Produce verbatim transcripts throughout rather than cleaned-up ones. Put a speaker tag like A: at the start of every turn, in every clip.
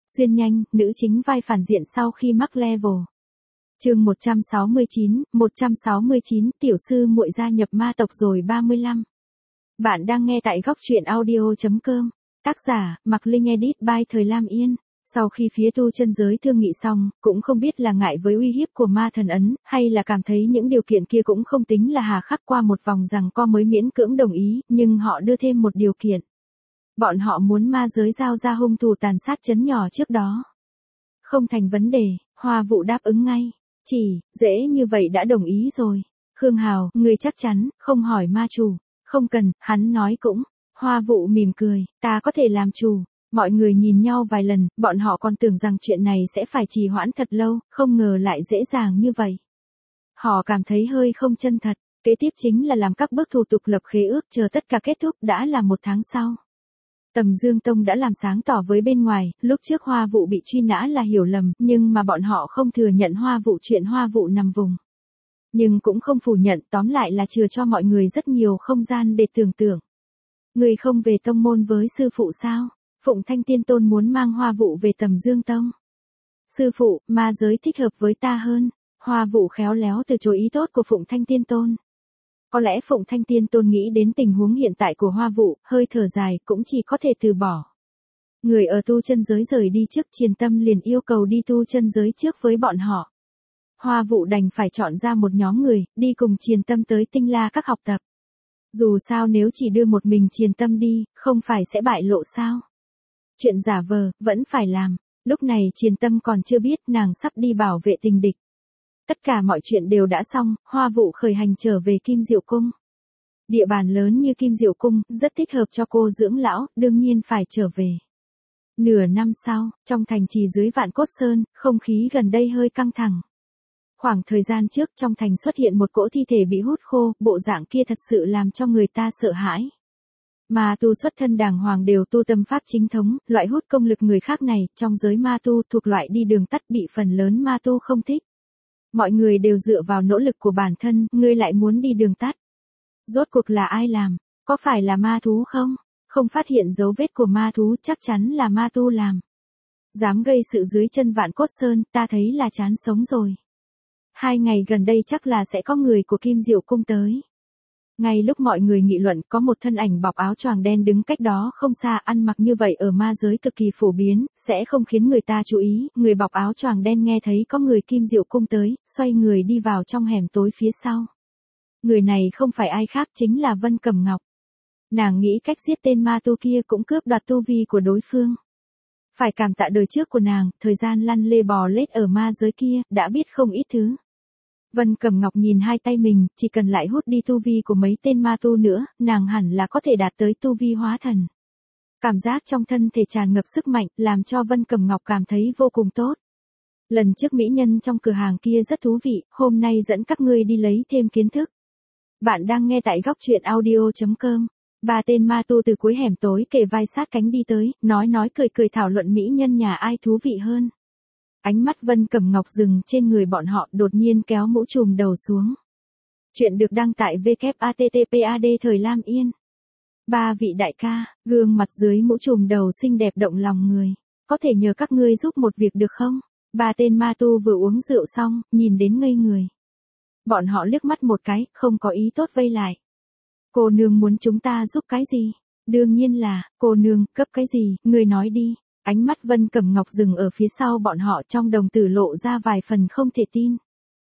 A: Xuyên nhanh, nữ chính vai phản diện sau khi mắc level. Chương một trăm sáu mươi chín, một trăm sáu mươi chín, tiểu sư muội gia nhập ma tộc rồi ba mươi lăm. Bạn đang nghe tại góc truyện audio chấm com. Tác giả, Mạc Linh edit by Thời Lam Yên. Sau khi phía tu chân giới thương nghị xong, cũng không biết là ngại với uy hiếp của ma thần ấn, hay là cảm thấy những điều kiện kia cũng không tính là hà khắc, qua một vòng rằng co mới miễn cưỡng đồng ý, nhưng họ đưa thêm một điều kiện. Bọn họ muốn ma giới giao ra hung thủ tàn sát trấn nhỏ trước đó. Không thành vấn đề, Hoa Vũ đáp ứng ngay. Chỉ, dễ như vậy đã đồng ý rồi. Khương Hào, người chắc chắn, không hỏi ma chủ. Không cần, hắn nói cũng. Hoa Vũ mỉm cười, ta có thể làm chủ. Mọi người nhìn nhau vài lần, bọn họ còn tưởng rằng chuyện này sẽ phải trì hoãn thật lâu, không ngờ lại dễ dàng như vậy. Họ cảm thấy hơi không chân thật. Kế tiếp chính là làm các bước thủ tục lập khế ước, chờ tất cả kết thúc đã là một tháng sau. Tầm Dương Tông đã làm sáng tỏ với bên ngoài, lúc trước Hoa Vũ bị truy nã là hiểu lầm, nhưng mà bọn họ không thừa nhận Hoa Vũ chuyện Hoa Vũ nằm vùng. Nhưng cũng không phủ nhận, tóm lại là chừa cho mọi người rất nhiều không gian để tưởng tượng. Người không về tông môn với sư phụ sao? Phụng Thanh Tiên Tôn muốn mang Hoa Vũ về Tầm Dương Tông. Sư phụ, ma giới thích hợp với ta hơn. Hoa Vũ khéo léo từ chối ý tốt của Phụng Thanh Tiên Tôn. Có lẽ Phụng Thanh Tiên Tôn nghĩ đến tình huống hiện tại của Hoa Vũ, hơi thở dài, cũng chỉ có thể từ bỏ. Người ở tu chân giới rời đi trước, Triền Tâm liền yêu cầu đi tu chân giới trước với bọn họ. Hoa Vũ đành phải chọn ra một nhóm người, đi cùng Triền Tâm tới Tinh La Các học tập. Dù sao nếu chỉ đưa một mình Triền Tâm đi, không phải sẽ bại lộ sao? Chuyện giả vờ, vẫn phải làm. Lúc này Triền Tâm còn chưa biết nàng sắp đi bảo vệ tình địch. Tất cả mọi chuyện đều đã xong, Hoa Vũ khởi hành trở về Kim Diệu Cung. Địa bàn lớn như Kim Diệu Cung, rất thích hợp cho cô dưỡng lão, đương nhiên phải trở về. Nửa năm sau, trong thành trì dưới Vạn Cốt Sơn, không khí gần đây hơi căng thẳng. Khoảng thời gian trước trong thành xuất hiện một cỗ thi thể bị hút khô, bộ dạng kia thật sự làm cho người ta sợ hãi. Ma tu xuất thân đàng hoàng đều tu tâm pháp chính thống, loại hút công lực người khác này, trong giới ma tu thuộc loại đi đường tắt bị phần lớn ma tu không thích. Mọi người đều dựa vào nỗ lực của bản thân, ngươi lại muốn đi đường tắt. Rốt cuộc là ai làm? Có phải là ma thú không? Không phát hiện dấu vết của ma thú, chắc chắn là ma tu làm. Dám gây sự dưới chân Vạn Cốt Sơn, ta thấy là chán sống rồi. Hai ngày gần đây chắc là sẽ có người của Kim Diệu Cung tới. Ngay lúc mọi người nghị luận, có một thân ảnh bọc áo choàng đen đứng cách đó không xa, ăn mặc như vậy ở ma giới cực kỳ phổ biến, sẽ không khiến người ta chú ý. Người bọc áo choàng đen nghe thấy có người Kim Diệu Cung tới, xoay người đi vào trong hẻm tối phía sau. Người này không phải ai khác, chính là Vân Cẩm Ngọc. Nàng nghĩ cách giết tên ma tu kia cũng cướp đoạt tu vi của đối phương. Phải cảm tạ đời trước của nàng, thời gian lăn lê bò lết ở ma giới kia, đã biết không ít thứ. Vân Cẩm Ngọc nhìn hai tay mình, chỉ cần lại hút đi tu vi của mấy tên ma tu nữa, nàng hẳn là có thể đạt tới tu vi hóa thần. Cảm giác trong thân thể tràn ngập sức mạnh, làm cho Vân Cẩm Ngọc cảm thấy vô cùng tốt. Lần trước mỹ nhân trong cửa hàng kia rất thú vị, hôm nay dẫn các ngươi đi lấy thêm kiến thức. Bạn đang nghe tại góc truyện audio chấm com. Ba tên ma tu từ cuối hẻm tối kề vai sát cánh đi tới, nói nói cười cười thảo luận mỹ nhân nhà ai thú vị hơn. Ánh mắt Vân Cẩm Ngọc dừng trên người bọn họ, đột nhiên kéo mũ trùm đầu xuống. Chuyện được đăng tại w w w chấm a t t p a d thời lam yên. Ba vị đại ca, gương mặt dưới mũ trùm đầu xinh đẹp động lòng người. Có thể nhờ các ngươi giúp một việc được không? Ba tên ma tu vừa uống rượu xong, nhìn đến ngây người. Bọn họ liếc mắt một cái, không có ý tốt vây lại. Cô nương muốn chúng ta giúp cái gì? Đương nhiên là, cô nương, cấp cái gì, ngươi nói đi. Ánh mắt Vân Cẩm Ngọc dừng ở phía sau bọn họ, trong đồng tử lộ ra vài phần không thể tin.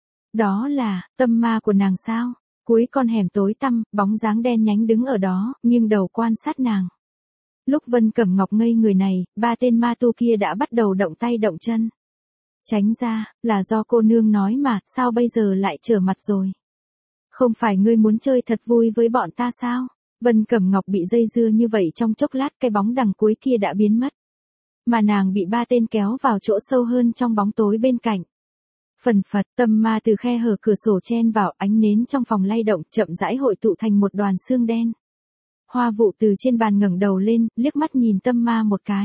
A: Đó là, tâm ma của nàng sao? Cuối con hẻm tối tăm, bóng dáng đen nhánh đứng ở đó, nghiêng đầu quan sát nàng. Lúc Vân Cẩm Ngọc ngây người này, ba tên ma tu kia đã bắt đầu động tay động chân. Tránh ra, là do cô nương nói mà, sao bây giờ lại trở mặt rồi? Không phải ngươi muốn chơi thật vui với bọn ta sao? Vân Cẩm Ngọc bị dây dưa như vậy trong chốc lát, cái bóng đằng cuối kia đã biến mất. Mà nàng bị ba tên kéo vào chỗ sâu hơn trong bóng tối bên cạnh. Phần phật, tâm ma từ khe hở cửa sổ chen vào, ánh nến trong phòng lay động, chậm rãi hội tụ thành một đoàn xương đen. Hoa Vũ từ trên bàn ngẩng đầu lên, liếc mắt nhìn tâm ma một cái.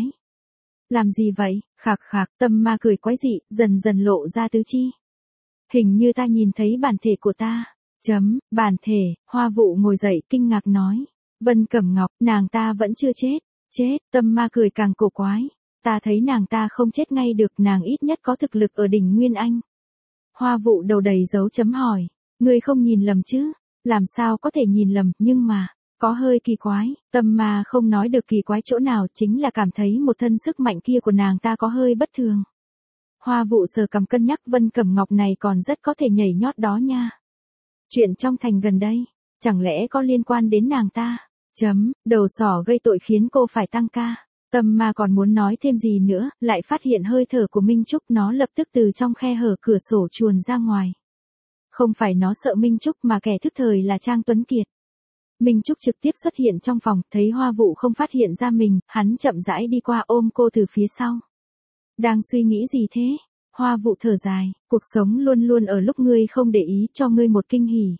A: Làm gì vậy? Khạc khạc, tâm ma cười quái dị, dần dần lộ ra tứ chi. Hình như ta nhìn thấy bản thể của ta. Chấm, bản thể, Hoa Vũ ngồi dậy kinh ngạc nói. Vân Cẩm Ngọc, nàng ta vẫn chưa chết. Chết, tâm ma cười càng cổ quái. Ta thấy nàng ta không chết ngay được, nàng ít nhất có thực lực ở đỉnh Nguyên Anh. Hoa Vụ đầu đầy dấu chấm hỏi. Ngươi không nhìn lầm chứ? Làm sao có thể nhìn lầm, nhưng mà, có hơi kỳ quái, Tâm Ma không nói được kỳ quái chỗ nào, chính là cảm thấy một thân sức mạnh kia của nàng ta có hơi bất thường. Hoa Vụ sờ cằm cân nhắc, Vân Cẩm Ngọc này còn rất có thể nhảy nhót đó nha. Chuyện trong thành gần đây, chẳng lẽ có liên quan đến nàng ta? Chấm, đầu sỏ gây tội khiến cô phải tăng ca. Tâm Ma còn muốn nói thêm gì nữa, lại phát hiện hơi thở của Minh Trúc, nó lập tức từ trong khe hở cửa sổ chuồn ra ngoài. Không phải nó sợ Minh Trúc mà kẻ thức thời là Trang Tuấn Kiệt. Minh Trúc trực tiếp xuất hiện trong phòng, thấy Hoa Vụ không phát hiện ra mình, hắn chậm rãi đi qua ôm cô từ phía sau. Đang suy nghĩ gì thế? Hoa Vụ thở dài, cuộc sống luôn luôn ở lúc ngươi không để ý, cho ngươi một kinh hỉ.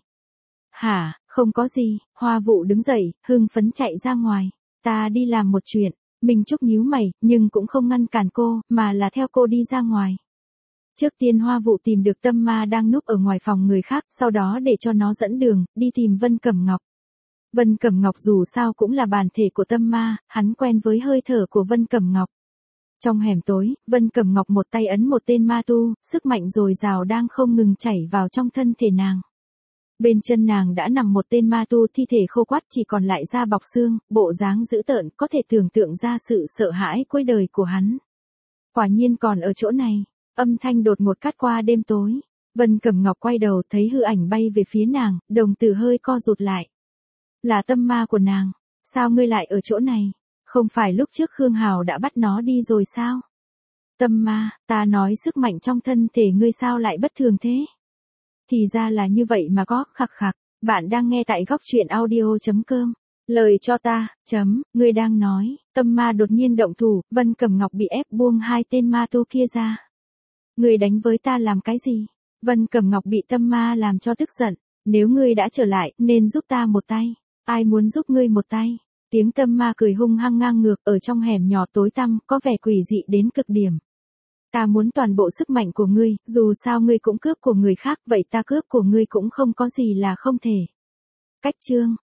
A: Hả, không có gì. Hoa Vụ đứng dậy, hưng phấn chạy ra ngoài. Ta đi làm một chuyện. Minh Trúc nhíu mày, nhưng cũng không ngăn cản cô, mà là theo cô đi ra ngoài. Trước tiên Hoa Vụ tìm được Tâm Ma đang núp ở ngoài phòng người khác, sau đó để cho nó dẫn đường, đi tìm Vân Cẩm Ngọc. Vân Cẩm Ngọc dù sao cũng là bản thể của Tâm Ma, hắn quen với hơi thở của Vân Cẩm Ngọc. Trong hẻm tối, Vân Cẩm Ngọc một tay ấn một tên ma tu, sức mạnh dồi dào đang không ngừng chảy vào trong thân thể nàng. Bên chân nàng đã nằm một tên ma tu, thi thể khô quắt chỉ còn lại da bọc xương, bộ dáng dữ tợn, có thể tưởng tượng ra sự sợ hãi cuối đời của hắn. Quả nhiên còn ở chỗ này. Âm thanh đột ngột cắt qua đêm tối. Vân Cẩm Ngọc quay đầu thấy hư ảnh bay về phía nàng, đồng tử hơi co rụt lại. Là Tâm Ma của nàng. Sao ngươi lại ở chỗ này? Không phải lúc trước Khương Hào đã bắt nó đi rồi sao? Tâm Ma, ta nói sức mạnh trong thân thể ngươi sao lại bất thường thế? Thì ra là như vậy mà có, khặc khặc. Bạn đang nghe tại góc truyện audio chấm com. Lời cho ta, chấm, ngươi đang nói. Tâm Ma đột nhiên động thủ, Vân Cẩm Ngọc bị ép buông hai tên ma tu kia ra. Ngươi đánh với ta làm cái gì? Vân Cẩm Ngọc bị Tâm Ma làm cho tức giận. Nếu ngươi đã trở lại, nên giúp ta một tay. Ai muốn giúp ngươi một tay? Tiếng Tâm Ma cười hung hăng ngang ngược, ở trong hẻm nhỏ tối tăm, có vẻ quỷ dị đến cực điểm. Ta muốn toàn bộ sức mạnh của ngươi, dù sao ngươi cũng cướp của người khác, vậy ta cướp của ngươi cũng không có gì là không thể. Cách chương.